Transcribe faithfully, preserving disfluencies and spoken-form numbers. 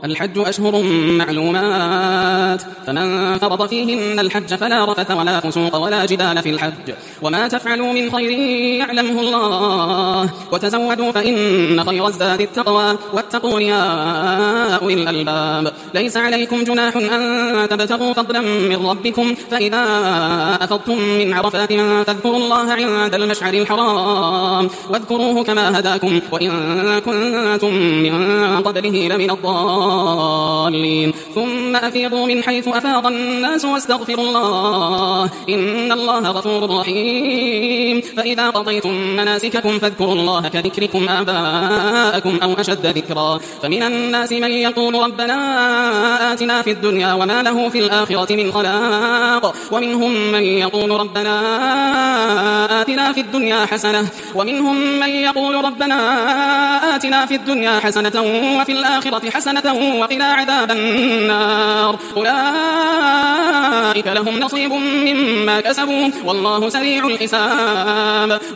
الحج أشهر معلومات، فمن فرض فيهن الحج فلا رفث ولا فسوق ولا جدال في الحج، وما تفعلوا من خير يعلمه الله، وتزودوا فإن خير الزاد التقوى، واتقون يا أولي الألباب. ليس عليكم جناح أن تبتغوا فضلا من ربكم، فإذا أفضتم من عرفات فاذكروا الله عند المشعر الحرام، واذكروه كما هداكم وإن كنتم من قبله لمن الضالين. ثم أفيضوا من حيث أفاض الناس واستغفروا الله إن الله غفور رحيم. فإذا قضيتم مناسككم فاذكروا الله كذكركم آباءكم أو أشد ذكرا. فمن الناس من يقول ربنا آتنا في الدنيا وما له في الآخرة من خلاق، ومنهم من يقول ربنا آتنا في الدنيا حسنة ومنهم من يقول ربنا آتنا في الدنيا حسنة وفي الآخرة حسنة وقنا عذاب النار. أولئك لهم نصيب مما كسبوا والله سريع الحساب.